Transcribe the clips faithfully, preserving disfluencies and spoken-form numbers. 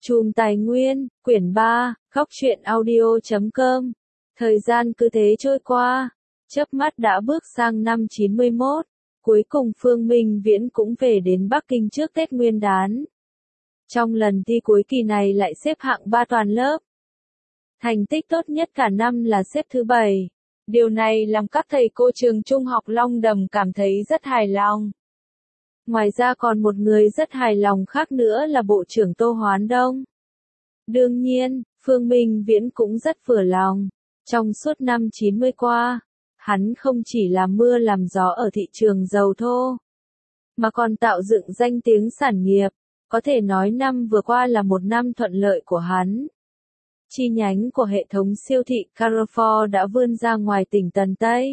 Chùm Tài Nguyên, quyển ba, góc truyện audio chấm com. Thời gian cứ thế trôi qua, chớp mắt đã bước sang năm chín mươi mốt, cuối cùng Phương Minh Viễn cũng về đến Bắc Kinh trước Tết Nguyên đán. Trong lần thi cuối kỳ này lại xếp hạng ba toàn lớp. Thành tích tốt nhất cả năm là xếp thứ bảy. Điều này làm các thầy cô trường trung học Long Đầm cảm thấy rất hài lòng. Ngoài ra còn một người rất hài lòng khác nữa là Bộ trưởng Tô Hoán Đông. Đương nhiên, Phương Minh Viễn cũng rất vừa lòng. Trong suốt năm chín mươi qua, hắn không chỉ làm mưa làm gió ở thị trường dầu thô, mà còn tạo dựng danh tiếng sản nghiệp. Có thể nói năm vừa qua là một năm thuận lợi của hắn. Chi nhánh của hệ thống siêu thị Carrefour đã vươn ra ngoài tỉnh Tần Tây,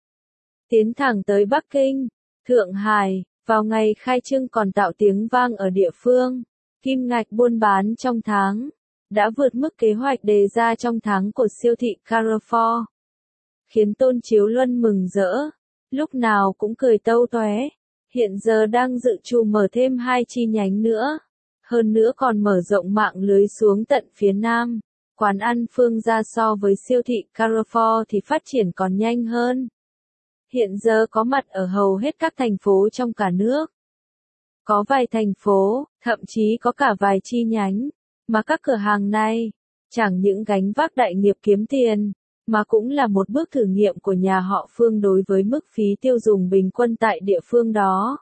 tiến thẳng tới Bắc Kinh, Thượng Hải. Vào ngày khai trương còn tạo tiếng vang ở địa phương, kim ngạch buôn bán trong tháng đã vượt mức kế hoạch đề ra trong tháng của siêu thị Carrefour, khiến Tôn Chiếu Luân mừng rỡ, lúc nào cũng cười tâu toé. Hiện giờ đang dự trù mở thêm hai chi nhánh nữa, hơn nữa còn mở rộng mạng lưới xuống tận phía Nam. Quán ăn Phương Gia so với siêu thị Carrefour thì phát triển còn nhanh hơn. Hiện giờ có mặt ở hầu hết các thành phố trong cả nước. Có vài thành phố, thậm chí có cả vài chi nhánh, mà các cửa hàng này, chẳng những gánh vác đại nghiệp kiếm tiền, mà cũng là một bước thử nghiệm của nhà họ Phương đối với mức phí tiêu dùng bình quân tại địa phương đó.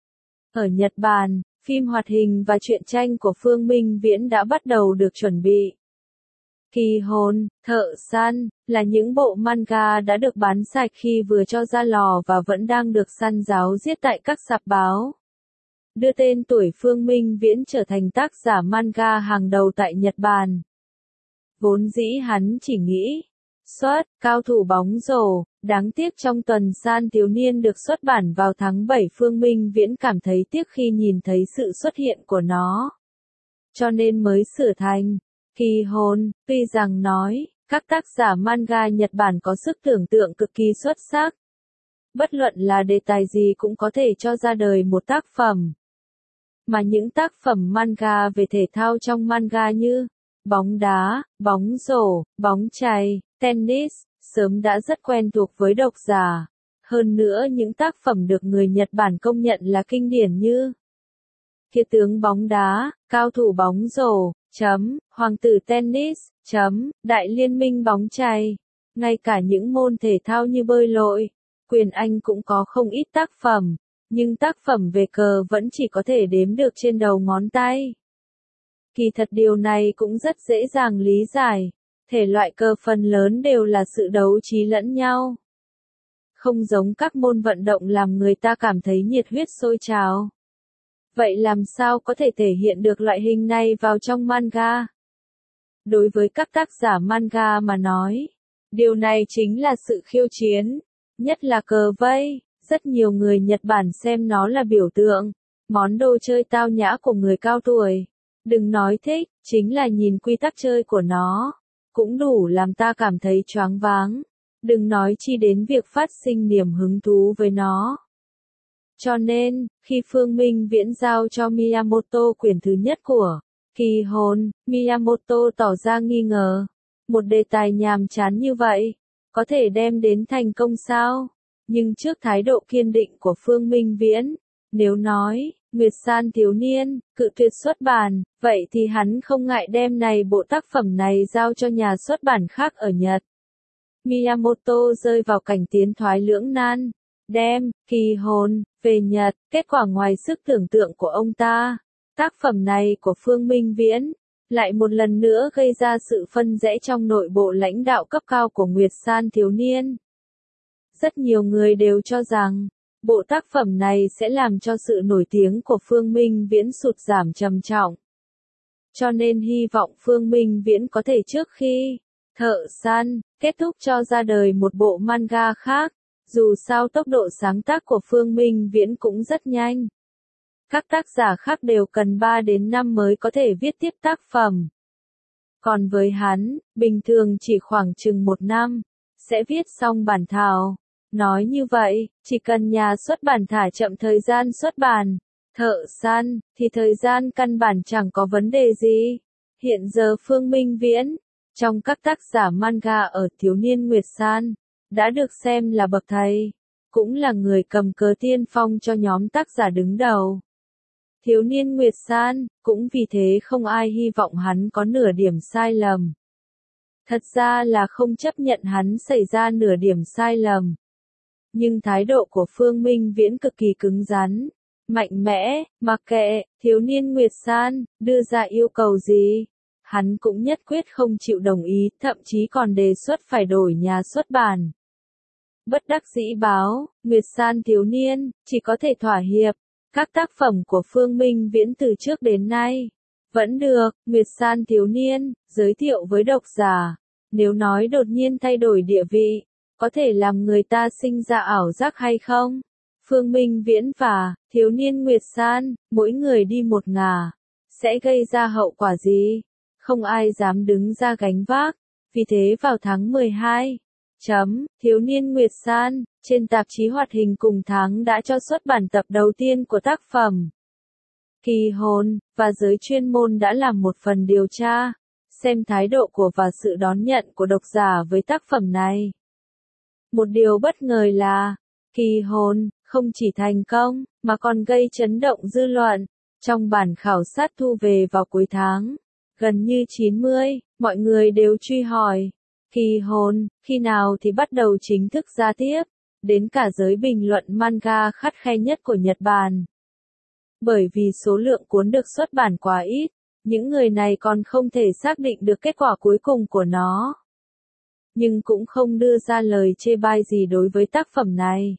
Ở Nhật Bản, phim hoạt hình và truyện tranh của Phương Minh Viễn đã bắt đầu được chuẩn bị. Kỳ Hồn, Thợ Săn là những bộ manga đã được bán sạch khi vừa cho ra lò và vẫn đang được săn giáo giết tại các sạp báo. Đưa tên tuổi Phương Minh Viễn trở thành tác giả manga hàng đầu tại Nhật Bản. Vốn dĩ hắn chỉ nghĩ, xuất, cao thủ bóng rổ, đáng tiếc trong tuần san thiếu niên được xuất bản vào tháng bảy Phương Minh Viễn cảm thấy tiếc khi nhìn thấy sự xuất hiện của nó. Cho nên mới sửa thành Kỳ Hồn. Tuy rằng nói, các tác giả manga Nhật Bản có sức tưởng tượng cực kỳ xuất sắc. Bất luận là đề tài gì cũng có thể cho ra đời một tác phẩm. Mà những tác phẩm manga về thể thao trong manga như bóng đá, bóng rổ, bóng chày, tennis, sớm đã rất quen thuộc với độc giả. Hơn nữa những tác phẩm được người Nhật Bản công nhận là kinh điển như Kiệt tướng bóng đá, cao thủ bóng rổ, chấm, hoàng tử tennis, chấm, đại liên minh bóng chày. Ngay cả những môn thể thao như bơi lội, quyền Anh cũng có không ít tác phẩm, nhưng tác phẩm về cờ vẫn chỉ có thể đếm được trên đầu ngón tay. Kỳ thật điều này cũng rất dễ dàng lý giải, thể loại cờ phần lớn đều là sự đấu trí lẫn nhau. Không giống các môn vận động làm người ta cảm thấy nhiệt huyết sôi trào. Vậy làm sao có thể thể hiện được loại hình này vào trong manga? Đối với các tác giả manga mà nói, điều này chính là sự khiêu chiến, nhất là cờ vây. Rất nhiều người Nhật Bản xem nó là biểu tượng, món đồ chơi tao nhã của người cao tuổi. Đừng nói thích, chính là nhìn quy tắc chơi của nó, cũng đủ làm ta cảm thấy choáng váng. Đừng nói chi đến việc phát sinh niềm hứng thú với nó. Cho nên, khi Phương Minh Viễn giao cho Miyamoto quyển thứ nhất của Kỳ Hồn, Miyamoto tỏ ra nghi ngờ. Một đề tài nhàm chán như vậy, có thể đem đến thành công sao? Nhưng trước thái độ kiên định của Phương Minh Viễn, nếu nói, Nguyệt San thiếu niên, cự tuyệt xuất bản, vậy thì hắn không ngại đem này bộ tác phẩm này giao cho nhà xuất bản khác ở Nhật. Miyamoto rơi vào cảnh tiến thoái lưỡng nan, đem Kỳ Hồn về Nhật, kết quả ngoài sức tưởng tượng của ông ta. Tác phẩm này của Phương Minh Viễn lại một lần nữa gây ra sự phân rẽ trong nội bộ lãnh đạo cấp cao của Nguyệt San thiếu niên. Rất nhiều người đều cho rằng, bộ tác phẩm này sẽ làm cho sự nổi tiếng của Phương Minh Viễn sụt giảm trầm trọng. Cho nên hy vọng Phương Minh Viễn có thể trước khi Thợ Săn kết thúc cho ra đời một bộ manga khác, dù sao tốc độ sáng tác của Phương Minh Viễn cũng rất nhanh. Các tác giả khác đều cần ba đến năm mới có thể viết tiếp tác phẩm. Còn với hắn, bình thường chỉ khoảng chừng một năm, sẽ viết xong bản thảo. Nói như vậy, chỉ cần nhà xuất bản thả chậm thời gian xuất bản, Thợ Săn, thì thời gian căn bản chẳng có vấn đề gì. Hiện giờ Phương Minh Viễn, trong các tác giả manga ở thiếu niên Nguyệt San, đã được xem là bậc thầy, cũng là người cầm cờ tiên phong cho nhóm tác giả đứng đầu. Thiếu niên Nguyệt San, cũng vì thế không ai hy vọng hắn có nửa điểm sai lầm. Thật ra là không chấp nhận hắn xảy ra nửa điểm sai lầm. Nhưng thái độ của Phương Minh Viễn cực kỳ cứng rắn, mạnh mẽ, mặc kệ, thiếu niên Nguyệt San, đưa ra yêu cầu gì, hắn cũng nhất quyết không chịu đồng ý, thậm chí còn đề xuất phải đổi nhà xuất bản. Bất đắc dĩ báo, Nguyệt San thiếu niên, chỉ có thể thỏa hiệp. Các tác phẩm của Phương Minh Viễn từ trước đến nay, vẫn được, Nguyệt San thiếu niên, giới thiệu với độc giả. Nếu nói đột nhiên thay đổi địa vị, có thể làm người ta sinh ra ảo giác hay không? Phương Minh Viễn và thiếu niên Nguyệt San, mỗi người đi một ngả, sẽ gây ra hậu quả gì? Không ai dám đứng ra gánh vác. Vì thế vào tháng mười hai, chấm, thiếu niên Nguyệt San, trên tạp chí hoạt hình cùng tháng đã cho xuất bản tập đầu tiên của tác phẩm. Kỳ Hồn, và giới chuyên môn đã làm một phần điều tra, xem thái độ của và sự đón nhận của độc giả với tác phẩm này. Một điều bất ngờ là, Kỳ Hồn, không chỉ thành công, mà còn gây chấn động dư luận. Trong bản khảo sát thu về vào cuối tháng, gần như chín mươi, mọi người đều truy hỏi, Kỳ Hồn, khi nào thì bắt đầu chính thức ra tiếp, đến cả giới bình luận manga khắt khe nhất của Nhật Bản. Bởi vì số lượng cuốn được xuất bản quá ít, những người này còn không thể xác định được kết quả cuối cùng của nó. Nhưng cũng không đưa ra lời chê bai gì đối với tác phẩm này.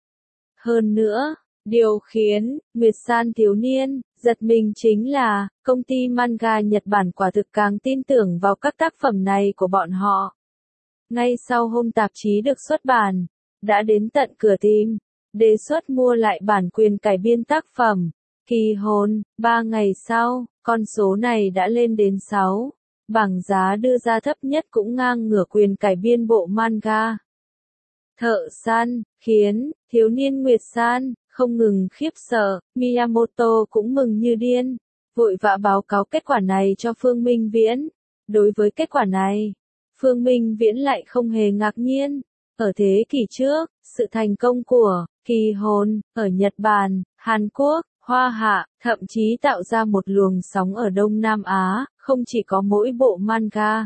Hơn nữa, điều khiến Nguyệt San thiếu niên giật mình chính là, công ty manga Nhật Bản quả thực càng tin tưởng vào các tác phẩm này của bọn họ. Ngay sau hôm tạp chí được xuất bản, đã đến tận cửa tìm, đề xuất mua lại bản quyền cải biên tác phẩm, Kỳ Hồn. Ba ngày sau, con số này đã lên đến sáu. Bảng giá đưa ra thấp nhất cũng ngang ngửa quyền cải biên bộ manga. Thợ săn, khiến thiếu niên Nguyệt San không ngừng khiếp sợ, Miyamoto cũng mừng như điên, vội vã báo cáo kết quả này cho Phương Minh Viễn. Đối với kết quả này, Phương Minh Viễn lại không hề ngạc nhiên. Ở thế kỷ trước, sự thành công của Kỳ Hồn ở Nhật Bản, Hàn Quốc, Hoa Hạ, thậm chí tạo ra một luồng sóng ở Đông Nam Á, không chỉ có mỗi bộ manga.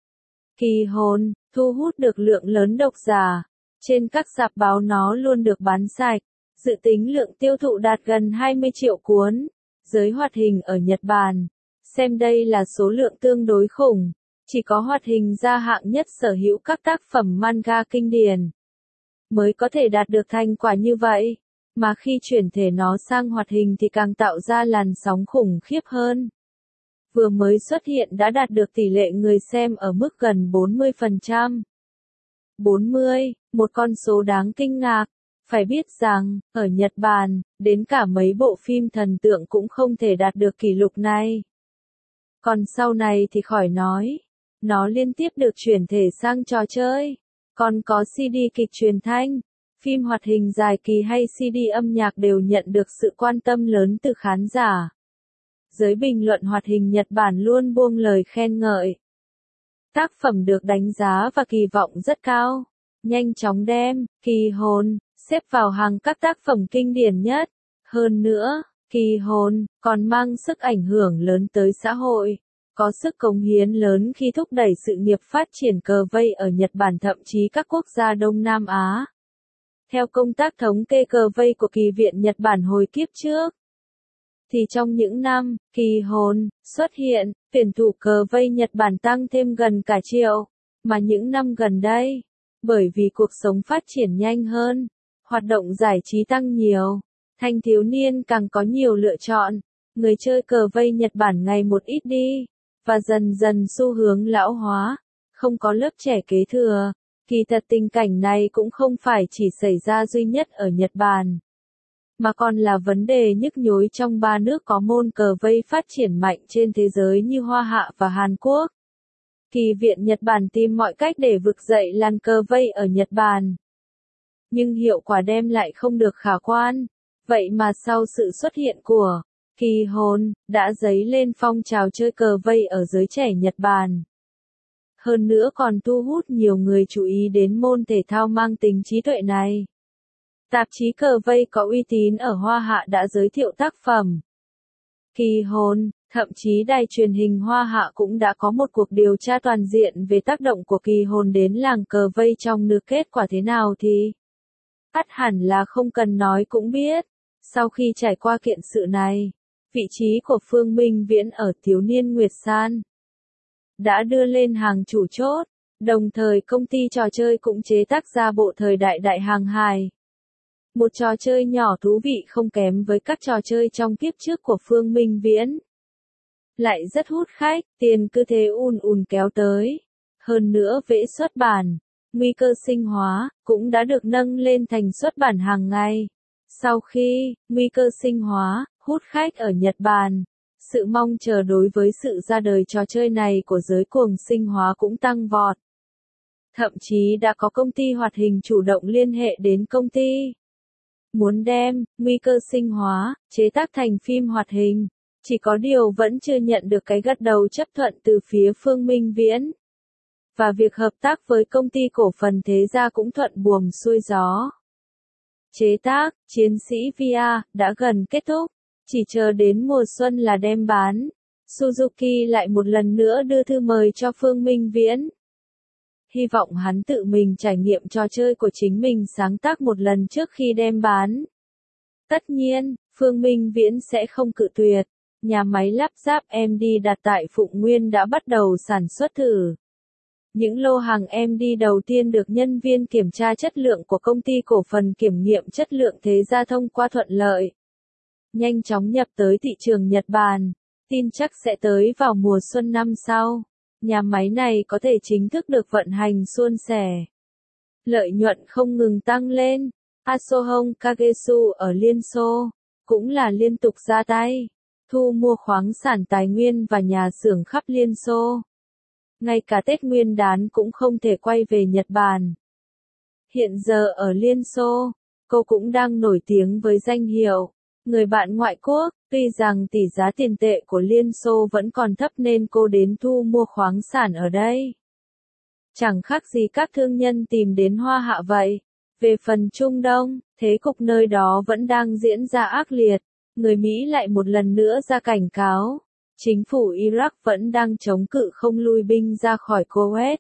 Kỳ Hồn thu hút được lượng lớn độc giả, trên các rạp báo nó luôn được bán sạch, dự tính lượng tiêu thụ đạt gần hai mươi triệu cuốn. Giới hoạt hình ở Nhật Bản, xem đây là số lượng tương đối khủng, chỉ có hoạt hình gia hạng nhất sở hữu các tác phẩm manga kinh điển, mới có thể đạt được thành quả như vậy. Mà khi chuyển thể nó sang hoạt hình thì càng tạo ra làn sóng khủng khiếp hơn. Vừa mới xuất hiện đã đạt được tỷ lệ người xem ở mức gần bốn mươi phần trăm. bốn mươi, một con số đáng kinh ngạc. Phải biết rằng, ở Nhật Bản, đến cả mấy bộ phim thần tượng cũng không thể đạt được kỷ lục này. Còn sau này thì khỏi nói. Nó liên tiếp được chuyển thể sang trò chơi. Còn có xê đê kịch truyền thanh, phim hoạt hình dài kỳ hay xê đê âm nhạc đều nhận được sự quan tâm lớn từ khán giả. Giới bình luận hoạt hình Nhật Bản luôn buông lời khen ngợi. Tác phẩm được đánh giá và kỳ vọng rất cao, nhanh chóng đem Kỳ Hồn xếp vào hàng các tác phẩm kinh điển nhất. Hơn nữa, Kỳ Hồn còn mang sức ảnh hưởng lớn tới xã hội, có sức cống hiến lớn khi thúc đẩy sự nghiệp phát triển cờ vây ở Nhật Bản thậm chí các quốc gia Đông Nam Á. Theo công tác thống kê cờ vây của Kỳ viện Nhật Bản hồi kiếp trước, thì trong những năm Kỳ Hồn xuất hiện, tuyển thủ cờ vây Nhật Bản tăng thêm gần cả triệu. Mà những năm gần đây, bởi vì cuộc sống phát triển nhanh hơn, hoạt động giải trí tăng nhiều, thanh thiếu niên càng có nhiều lựa chọn, người chơi cờ vây Nhật Bản ngày một ít đi, và dần dần xu hướng lão hóa, không có lớp trẻ kế thừa. Kỳ thật tình cảnh này cũng không phải chỉ xảy ra duy nhất ở Nhật Bản, mà còn là vấn đề nhức nhối trong ba nước có môn cờ vây phát triển mạnh trên thế giới như Hoa Hạ và Hàn Quốc. Kỳ viện Nhật Bản tìm mọi cách để vực dậy làn cờ vây ở Nhật Bản, nhưng hiệu quả đem lại không được khả quan. Vậy mà sau sự xuất hiện của Kỳ hồn, đã dấy lên phong trào chơi cờ vây ở giới trẻ Nhật Bản. Hơn nữa còn thu hút nhiều người chú ý đến môn thể thao mang tính trí tuệ này. Tạp chí cờ vây có uy tín ở Hoa Hạ đã giới thiệu tác phẩm Kỳ hồn, thậm chí đài truyền hình Hoa Hạ cũng đã có một cuộc điều tra toàn diện về tác động của kỳ hồn đến làng cờ vây trong nước. Kết quả thế nào thì ắt hẳn là không cần nói cũng biết. Sau khi trải qua kiện sự này, vị trí của Phương Minh Viễn ở Thiếu niên Nguyệt San đã đưa lên hàng chủ chốt, đồng thời công ty trò chơi cũng chế tác ra bộ thời đại Đại Hàng Hải. Một trò chơi nhỏ thú vị không kém với các trò chơi trong kiếp trước của Phương Minh Viễn. Lại rất hút khách, tiền cứ thế ùn ùn kéo tới. Hơn nữa vẽ xuất bản, nguy cơ sinh hóa, cũng đã được nâng lên thành xuất bản hàng ngày. Sau khi, nguy cơ sinh hóa, hút khách ở Nhật Bản, sự mong chờ đối với sự ra đời trò chơi này của giới cuồng sinh hóa cũng tăng vọt. Thậm chí đã có công ty hoạt hình chủ động liên hệ đến công ty, muốn đem nguy cơ sinh hóa chế tác thành phim hoạt hình. Chỉ có điều vẫn chưa nhận được cái gật đầu chấp thuận từ phía Phương Minh Viễn. Và việc hợp tác với công ty cổ phần Thế Gia cũng thuận buồm xuôi gió. Chế tác, Chiến sĩ vê rờ, đã gần kết thúc. Chỉ chờ đến mùa xuân là đem bán. Suzuki lại một lần nữa đưa thư mời cho Phương Minh Viễn. Hy vọng hắn tự mình trải nghiệm trò chơi của chính mình sáng tác một lần trước khi đem bán. Tất nhiên, Phương Minh Viễn sẽ không cự tuyệt. Nhà máy lắp ráp em đê đặt tại Phụng Nguyên đã bắt đầu sản xuất thử. Những lô hàng em đê đầu tiên được nhân viên kiểm tra chất lượng của công ty cổ phần kiểm nghiệm chất lượng Thế Gia thông qua thuận lợi. Nhanh chóng nhập tới thị trường Nhật Bản, tin chắc sẽ tới vào mùa xuân năm sau. Nhà máy này có thể chính thức được vận hành suôn sẻ. Lợi nhuận không ngừng tăng lên. Asohong Kagesu ở Liên Xô cũng là liên tục ra tay thu mua khoáng sản tài nguyên và nhà xưởng khắp Liên Xô. Ngay cả Tết Nguyên đán cũng không thể quay về Nhật Bản. Hiện giờ ở Liên Xô, cô cũng đang nổi tiếng với danh hiệu người bạn ngoại quốc. Tuy rằng tỷ giá tiền tệ của Liên Xô vẫn còn thấp nên cô đến thu mua khoáng sản ở đây. Chẳng khác gì các thương nhân tìm đến Hoa Hạ vậy. Về phần Trung Đông, thế cục nơi đó vẫn đang diễn ra ác liệt. Người Mỹ lại một lần nữa ra cảnh cáo. Chính phủ Iraq vẫn đang chống cự không lui binh ra khỏi Kuwait.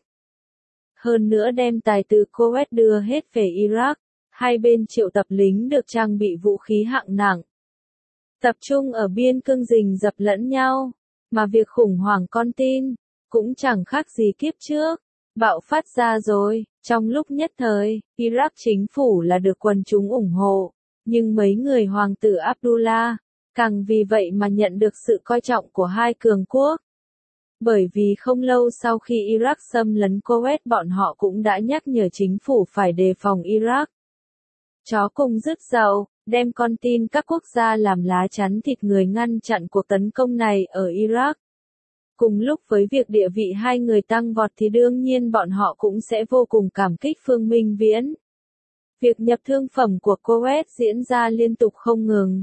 Hơn nữa đem tài từ Kuwait đưa hết về Iraq. Hai bên triệu tập lính được trang bị vũ khí hạng nặng. Tập trung ở biên cương rình rập lẫn nhau. Mà việc khủng hoảng con tin, cũng chẳng khác gì kiếp trước. Bạo phát ra rồi. Trong lúc nhất thời, Iraq chính phủ là được quần chúng ủng hộ. Nhưng mấy người hoàng tử Abdullah, càng vì vậy mà nhận được sự coi trọng của hai cường quốc. Bởi vì không lâu sau khi Iraq xâm lấn Kuwait bọn họ cũng đã nhắc nhở chính phủ phải đề phòng Iraq. Chó cùng rứt dậu, đem con tin các quốc gia làm lá chắn thịt người ngăn chặn cuộc tấn công này ở Iraq. Cùng lúc với việc địa vị hai người tăng vọt thì đương nhiên bọn họ cũng sẽ vô cùng cảm kích Phương Minh Viễn. Việc nhập thương phẩm của Kuwait diễn ra liên tục không ngừng.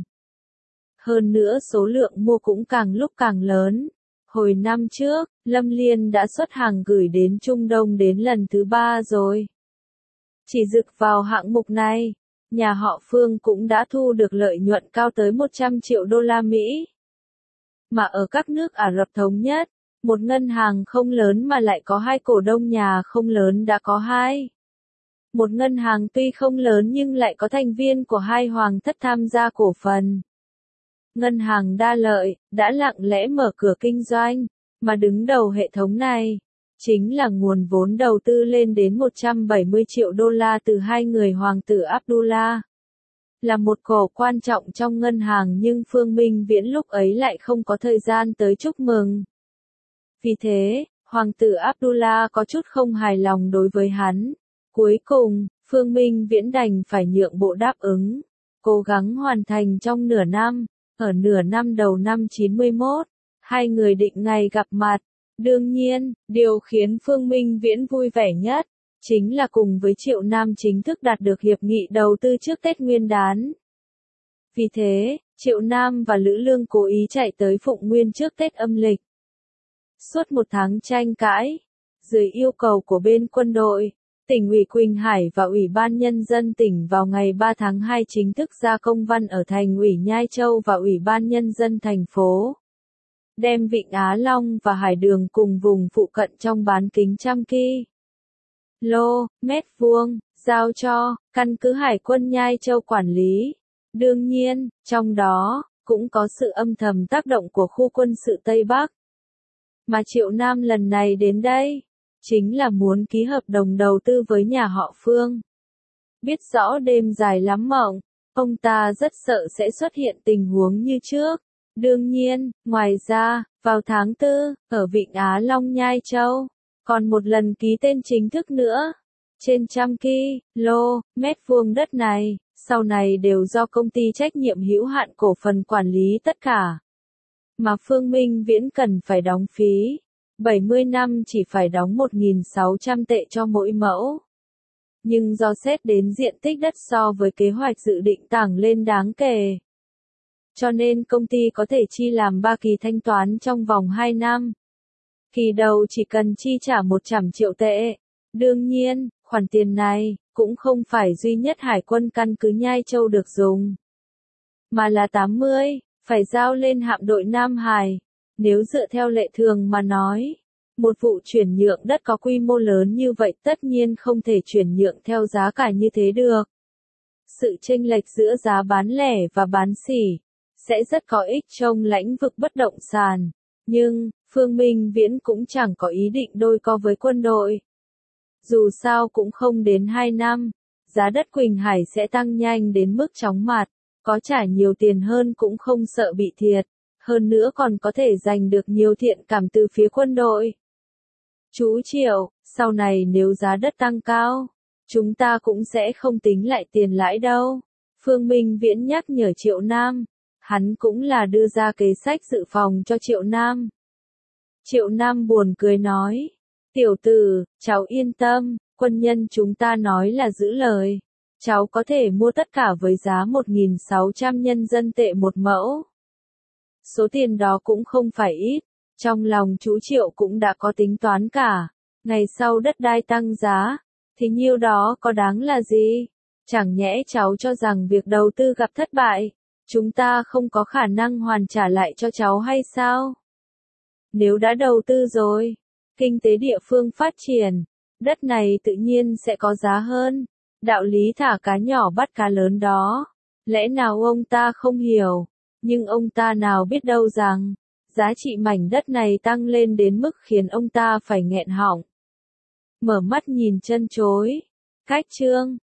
Hơn nữa số lượng mua cũng càng lúc càng lớn. Hồi năm trước, Lâm Liên đã xuất hàng gửi đến Trung Đông đến lần thứ ba rồi. Chỉ dực vào hạng mục này, nhà họ Phương cũng đã thu được lợi nhuận cao tới một trăm triệu đô la Mỹ. Mà ở các nước Ả Rập Thống Nhất, một ngân hàng không lớn mà lại có hai cổ đông nhà không lớn đã có hai. Một ngân hàng tuy không lớn nhưng lại có thành viên của hai hoàng thất tham gia cổ phần. Ngân hàng Đa Lợi, đã lặng lẽ mở cửa kinh doanh, mà đứng đầu hệ thống này, chính là nguồn vốn đầu tư lên đến một trăm bảy mươi triệu đô la từ hai người hoàng tử Abdullah. Là một cổ quan trọng trong ngân hàng nhưng Phương Minh Viễn lúc ấy lại không có thời gian tới chúc mừng. Vì thế, hoàng tử Abdullah có chút không hài lòng đối với hắn. Cuối cùng, Phương Minh Viễn đành phải nhượng bộ đáp ứng, cố gắng hoàn thành trong nửa năm. Ở nửa năm đầu năm chín mươi mốt, hai người định ngày gặp mặt. Đương nhiên, điều khiến Phương Minh Viễn vui vẻ nhất, chính là cùng với Triệu Nam chính thức đạt được hiệp nghị đầu tư trước Tết Nguyên đán. Vì thế, Triệu Nam và Lữ Lương cố ý chạy tới Phụng Nguyên trước Tết âm lịch. Suốt một tháng tranh cãi, dưới yêu cầu của bên quân đội, tỉnh ủy Quỳnh Hải và Ủy ban Nhân dân tỉnh vào ngày ba tháng hai chính thức ra công văn ở Thành ủy Nhai Châu và Ủy ban Nhân dân thành phố. Đem Vịnh Á Long và Hải Đường cùng vùng phụ cận trong bán kính trăm ki lô mét vuông, giao cho căn cứ Hải quân Nhai Châu quản lý. Đương nhiên, trong đó, cũng có sự âm thầm tác động của khu quân sự Tây Bắc. Mà Triệu Nam lần này đến đây, chính là muốn ký hợp đồng đầu tư với nhà họ Phương. Biết rõ đêm dài lắm mộng, ông ta rất sợ sẽ xuất hiện tình huống như trước. Đương nhiên, ngoài ra, vào tháng tư, ở Vịnh Á Long Nhai Châu, còn một lần ký tên chính thức nữa. Trên trăm ki lô mét vuông đất này, sau này đều do công ty trách nhiệm hữu hạn cổ phần quản lý tất cả. Mà Phương Minh Viễn cần phải đóng phí. bảy mươi năm chỉ phải đóng một nghìn sáu trăm tệ cho mỗi mẫu. Nhưng do xét đến diện tích đất so với kế hoạch dự định tăng lên đáng kể. Cho nên công ty có thể chi làm ba kỳ thanh toán trong vòng hai năm. Kỳ đầu chỉ cần chi trả một trăm triệu tệ. Đương nhiên, khoản tiền này cũng không phải duy nhất Hải quân căn cứ Nhai Châu được dùng. Mà là tám mươi, phải giao lên hạm đội Nam Hải. Nếu dựa theo lệ thường mà nói, một vụ chuyển nhượng đất có quy mô lớn như vậy tất nhiên không thể chuyển nhượng theo giá cả như thế được. Sự chênh lệch giữa giá bán lẻ và bán sỉ sẽ rất có ích trong lĩnh vực bất động sản. Nhưng, Phương Minh Viễn cũng chẳng có ý định đôi co với quân đội. Dù sao cũng không đến hai năm, giá đất Quỳnh Hải sẽ tăng nhanh đến mức chóng mặt, có trả nhiều tiền hơn cũng không sợ bị thiệt, hơn nữa còn có thể giành được nhiều thiện cảm từ phía quân đội. Chú Triệu, sau này nếu giá đất tăng cao, chúng ta cũng sẽ không tính lại tiền lãi đâu. Phương Minh Viễn nhắc nhở Triệu Nam, hắn cũng là đưa ra kế sách dự phòng cho Triệu Nam. Triệu Nam buồn cười nói, tiểu tử, cháu yên tâm, quân nhân chúng ta nói là giữ lời. Cháu có thể mua tất cả với giá một nghìn sáu trăm nhân dân tệ một mẫu. Số tiền đó cũng không phải ít, trong lòng chú Triệu cũng đã có tính toán cả. Ngày sau đất đai tăng giá, thì nhiêu đó có đáng là gì? Chẳng nhẽ cháu cho rằng việc đầu tư gặp thất bại, chúng ta không có khả năng hoàn trả lại cho cháu hay sao? Nếu đã đầu tư rồi, kinh tế địa phương phát triển, đất này tự nhiên sẽ có giá hơn. Đạo lý thả cá nhỏ bắt cá lớn đó, lẽ nào ông ta không hiểu, nhưng ông ta nào biết đâu rằng, giá trị mảnh đất này tăng lên đến mức khiến ông ta phải nghẹn họng. Mở mắt nhìn chân chối. Cách chương